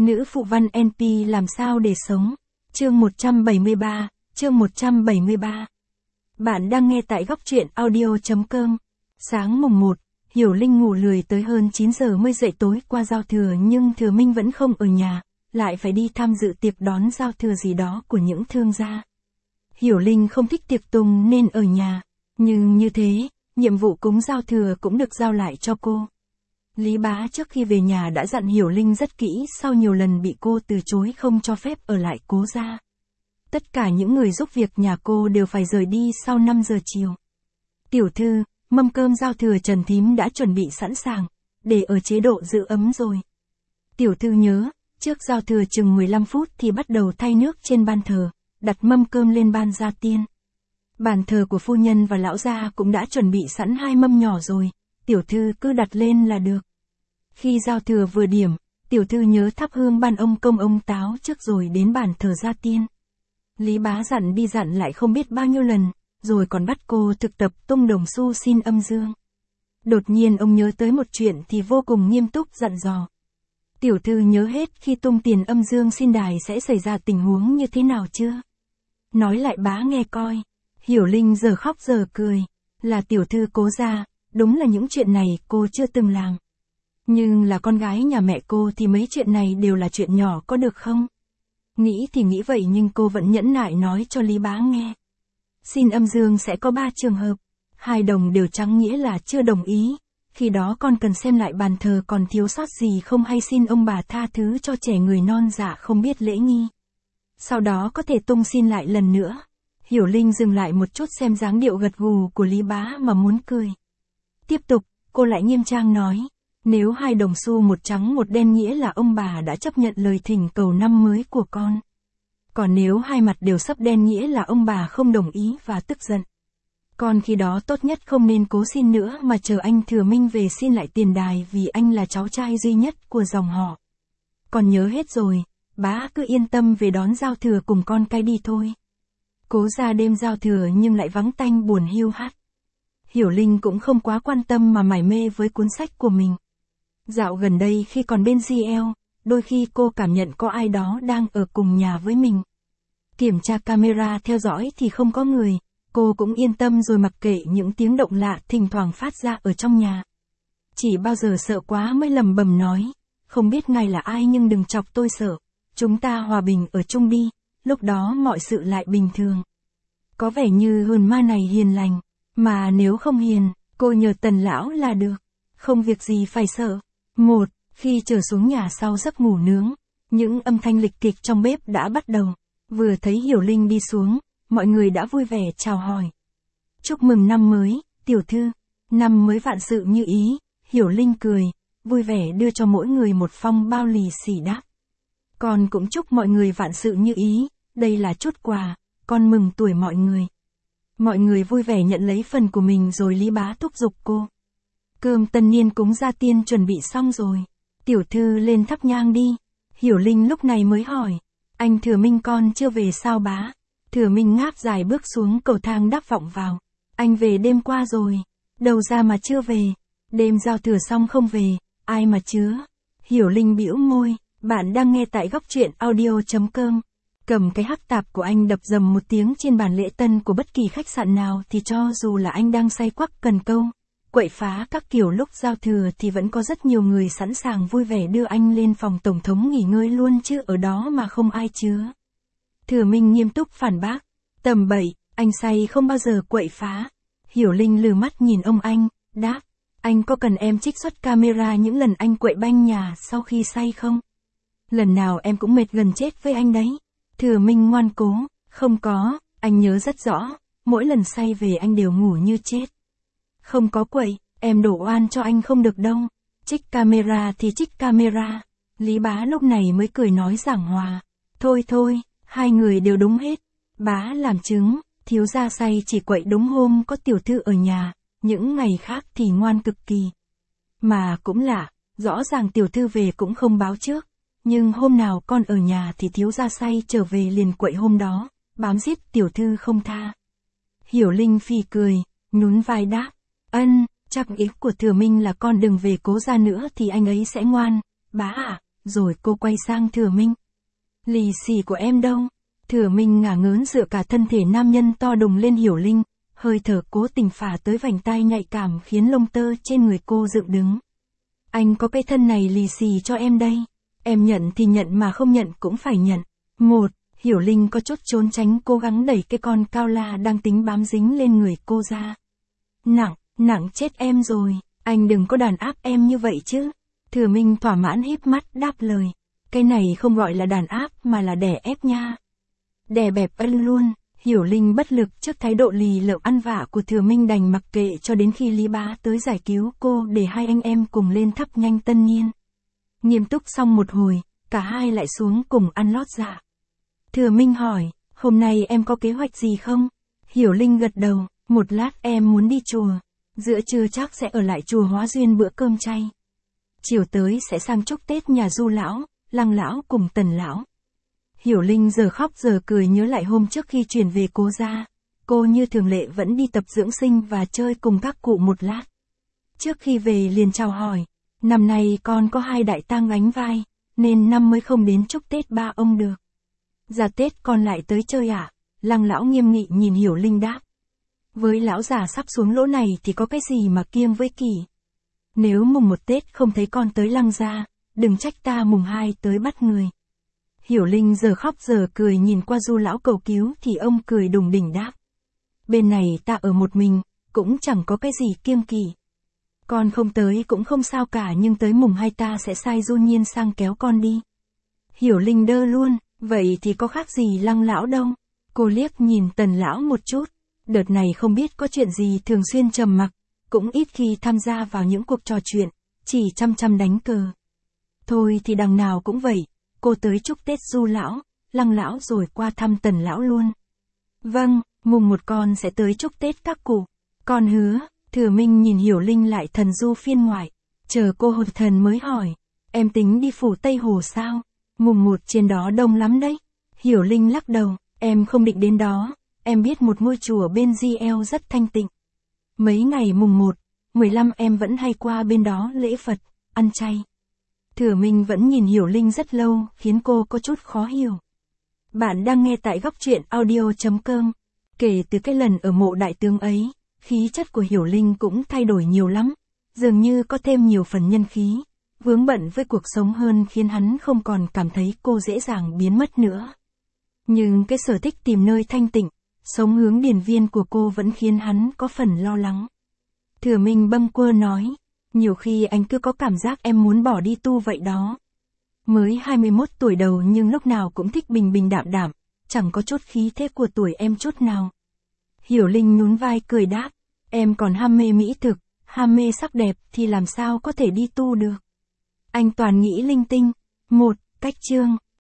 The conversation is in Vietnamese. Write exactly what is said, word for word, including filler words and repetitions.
Nữ phụ văn en pê làm sao để sống? Chương một trăm bảy mươi ba, chương một trăm bảy mươi ba. Bạn đang nghe tại góc truyện audio chấm com. Sáng mùng một, Hiểu Linh ngủ lười tới hơn chín giờ mới dậy tối qua giao thừa nhưng Thừa Minh vẫn không ở nhà, lại phải đi tham dự tiệc đón giao thừa gì đó của những thương gia. Hiểu Linh không thích tiệc tùng nên ở nhà, nhưng như thế, nhiệm vụ cúng giao thừa cũng được giao lại cho cô. Lý Bá trước khi về nhà đã dặn Hiểu Linh rất kỹ sau nhiều lần bị cô từ chối không cho phép ở lại cố gia. Tất cả những người giúp việc nhà cô đều phải rời đi sau năm giờ chiều. Tiểu thư, mâm cơm giao thừa Trần Thím đã chuẩn bị sẵn sàng, để ở chế độ giữ ấm rồi. Tiểu thư nhớ, trước giao thừa chừng mười lăm phút thì bắt đầu thay nước trên ban thờ, đặt mâm cơm lên ban gia tiên. Bàn thờ của phu nhân và lão gia cũng đã chuẩn bị sẵn hai mâm nhỏ rồi, tiểu thư cứ đặt lên là được. Khi giao thừa vừa điểm, tiểu thư nhớ thắp hương ban ông công ông táo trước rồi đến bàn thờ gia tiên. Lý Bá dặn đi dặn lại không biết bao nhiêu lần, rồi còn bắt cô thực tập tung đồng xu xin âm dương. Đột nhiên ông nhớ tới một chuyện thì vô cùng nghiêm túc dặn dò. Tiểu thư nhớ hết khi tung tiền âm dương xin đài sẽ xảy ra tình huống như thế nào chưa? Nói lại bá nghe coi. Hiểu Linh giờ khóc giờ cười. Là tiểu thư cố gia, đúng là những chuyện này cô chưa từng làm. Nhưng là con gái nhà mẹ cô thì mấy chuyện này đều là chuyện nhỏ có được không? Nghĩ thì nghĩ vậy nhưng cô vẫn nhẫn nại nói cho Lý Bá nghe. Xin âm dương sẽ có ba trường hợp. Hai đồng đều trắng nghĩa là chưa đồng ý. Khi đó con cần xem lại bàn thờ còn thiếu sót gì không hay xin ông bà tha thứ cho trẻ người non dạ không biết lễ nghi. Sau đó có thể tung xin lại lần nữa. Hiểu Linh dừng lại một chút xem dáng điệu gật gù của Lý Bá mà muốn cười. Tiếp tục, cô lại nghiêm trang nói. Nếu hai đồng xu một trắng một đen nghĩa là ông bà đã chấp nhận lời thỉnh cầu năm mới của con. Còn nếu hai mặt đều sấp đen nghĩa là ông bà không đồng ý và tức giận. Con khi đó tốt nhất không nên cố xin nữa mà chờ anh Thừa Minh về xin lại tiền đài vì anh là cháu trai duy nhất của dòng họ. Con nhớ hết rồi, bá cứ yên tâm về đón giao thừa cùng con cái đi thôi. Cố ra đêm giao thừa nhưng lại vắng tanh buồn hiu hắt. Hiểu Linh cũng không quá quan tâm mà mải mê với cuốn sách của mình. Dạo gần đây khi còn bên giê lờ, đôi khi cô cảm nhận có ai đó đang ở cùng nhà với mình. Kiểm tra camera theo dõi thì không có người, cô cũng yên tâm rồi mặc kệ những tiếng động lạ thỉnh thoảng phát ra ở trong nhà. Chỉ bao giờ sợ quá mới lầm bầm nói, không biết ngài là ai nhưng đừng chọc tôi sợ, chúng ta hòa bình ở chung đi, lúc đó mọi sự lại bình thường. Có vẻ như hồn ma này hiền lành, mà nếu không hiền, cô nhờ Tần lão là được, không việc gì phải sợ. Một, khi trở xuống nhà sau giấc ngủ nướng, những âm thanh lịch kịch trong bếp đã bắt đầu. Vừa thấy Hiểu Linh đi xuống, mọi người đã vui vẻ chào hỏi. Chúc mừng năm mới, tiểu thư, năm mới vạn sự như ý, Hiểu Linh cười, vui vẻ đưa cho mỗi người một phong bao lì xì đắt. Con cũng chúc mọi người vạn sự như ý, đây là chút quà, con mừng tuổi mọi người. Mọi người vui vẻ nhận lấy phần của mình rồi Lý Bá thúc giục cô. Cơm tân niên cúng gia tiên chuẩn bị xong rồi. Tiểu thư lên thắp nhang đi. Hiểu Linh lúc này mới hỏi. Anh Thừa Minh con chưa về sao bá? Thừa Minh ngáp dài bước xuống cầu thang đáp vọng vào. Anh về đêm qua rồi. Đầu ra mà chưa về. Đêm giao thừa xong không về. Ai mà chứa? Hiểu Linh bĩu môi. Bạn đang nghe tại góc truyện audio chấm com. Cầm cái hắc tạp của anh đập dầm một tiếng trên bàn lễ tân của bất kỳ khách sạn nào thì cho dù là anh đang say quắc cần câu. Quậy phá các kiểu lúc giao thừa thì vẫn có rất nhiều người sẵn sàng vui vẻ đưa anh lên phòng tổng thống nghỉ ngơi luôn chứ ở đó mà không ai chứa. Thừa Minh nghiêm túc phản bác. Tầm bậy, anh say không bao giờ quậy phá. Hiểu Linh lừ mắt nhìn ông anh, đáp. Anh có cần em trích xuất camera những lần anh quậy banh nhà sau khi say không? Lần nào em cũng mệt gần chết với anh đấy. Thừa Minh ngoan cố, không có, anh nhớ rất rõ, mỗi lần say về anh đều ngủ như chết. Không có quậy, em đổ oan cho anh không được đâu. Trích camera thì trích camera. Lý Bá lúc này mới cười nói giảng hòa. Thôi thôi, hai người đều đúng hết. Bá làm chứng, thiếu gia say chỉ quậy đúng hôm có tiểu thư ở nhà, những ngày khác thì ngoan cực kỳ. Mà cũng lạ, rõ ràng tiểu thư về cũng không báo trước. Nhưng hôm nào con ở nhà thì thiếu gia say trở về liền quậy hôm đó, bám giết tiểu thư không tha. Hiểu Linh phì cười, nhún vai đáp. Ân, chắc ý của Thừa Minh là con đừng về cố gia nữa thì anh ấy sẽ ngoan. Bá à, rồi cô quay sang Thừa Minh. Lì xì của em đâu? Thừa Minh ngả ngớn dựa cả thân thể nam nhân to đùng lên Hiểu Linh, hơi thở cố tình phả tới vành tai nhạy cảm khiến lông tơ trên người cô dựng đứng. Anh có cái thân này lì xì cho em đây. Em nhận thì nhận mà không nhận cũng phải nhận. Một, Hiểu Linh có chút trốn tránh cố gắng đẩy cái con cao la đang tính bám dính lên người cô ra. Nặng, nặng chết em rồi, anh đừng có đàn áp em như vậy chứ. Thừa Minh thỏa mãn híp mắt đáp lời. Cái này không gọi là đàn áp mà là đè ép nha. Đè bẹp ân luôn. Hiểu Linh bất lực trước thái độ lì lợm ăn vạ của Thừa Minh đành mặc kệ cho đến khi Lý Bá tới giải cứu cô để hai anh em cùng lên thắp nhang tân niên. Nghiêm túc xong một hồi, cả hai lại xuống cùng ăn lót dạ. Thừa Minh hỏi, hôm nay em có kế hoạch gì không? Hiểu Linh gật đầu, một lát em muốn đi chùa. Giữa trưa chắc sẽ ở lại chùa Hóa Duyên bữa cơm chay. Chiều tới sẽ sang chúc Tết nhà Du lão, Lăng lão cùng Tần lão. Hiểu Linh giờ khóc giờ cười nhớ lại hôm trước khi chuyển về Cố gia. Cô như thường lệ vẫn đi tập dưỡng sinh và chơi cùng các cụ một lát. Trước khi về liền chào hỏi, năm nay con có hai đại tang gánh vai, nên năm mới không đến chúc Tết ba ông được. Ra Tết con lại tới chơi ạ? À? Lăng lão nghiêm nghị nhìn Hiểu Linh đáp. Với lão già sắp xuống lỗ này thì có cái gì mà kiêng với kỳ. Nếu mùng một Tết không thấy con tới Lăng gia, đừng trách ta mùng hai tới bắt người. Hiểu Linh giờ khóc giờ cười nhìn qua Du lão cầu cứu thì ông cười đùng đỉnh đáp. Bên này ta ở một mình, cũng chẳng có cái gì kiêng kỵ. Con không tới cũng không sao cả nhưng tới mùng hai ta sẽ sai Du Nhiên sang kéo con đi. Hiểu Linh đơ luôn, vậy thì có khác gì Lăng lão đâu. Cô liếc nhìn Tần lão một chút, đợt này không biết có chuyện gì thường xuyên trầm mặc, cũng ít khi tham gia vào những cuộc trò chuyện, chỉ chăm chăm đánh cờ. Thôi thì đằng nào cũng vậy. Cô tới chúc Tết Du lão, Lăng lão rồi qua thăm Tần lão luôn. Vâng, mùng một con sẽ tới chúc Tết các cụ. Con hứa. Thừa Minh nhìn Hiểu Linh lại thần du phiên ngoại. Chờ cô hồi thần mới hỏi. Em tính đi phủ Tây Hồ sao? Mùng một trên đó đông lắm đấy. Hiểu Linh lắc đầu. Em không định đến đó. Em biết một ngôi chùa bên gi eo rất thanh tịnh. Mấy ngày mùng một, mười lăm em vẫn hay qua bên đó lễ Phật, ăn chay. Thừa Minh vẫn nhìn Hiểu Linh rất lâu, khiến cô có chút khó hiểu. Bạn đang nghe tại góc truyện audio chấm com. Kể từ cái lần ở mộ đại tướng ấy, khí chất của Hiểu Linh cũng thay đổi nhiều lắm. Dường như có thêm nhiều phần nhân khí, vướng bận với cuộc sống hơn khiến hắn không còn cảm thấy cô dễ dàng biến mất nữa. Nhưng cái sở thích tìm nơi thanh tịnh, sống hướng điền viên của cô vẫn khiến hắn có phần lo lắng. Thừa Minh bâng quơ nói. Nhiều khi anh cứ có cảm giác em muốn bỏ đi tu vậy đó. Mới hai mươi mốt tuổi đầu nhưng lúc nào cũng thích bình bình đạm đạm, chẳng có chút khí thế của tuổi em chút nào. Hiểu Linh nhún vai cười đáp, em còn ham mê mỹ thực, ham mê sắc đẹp thì làm sao có thể đi tu được. Anh toàn nghĩ linh tinh. Một, cách chương,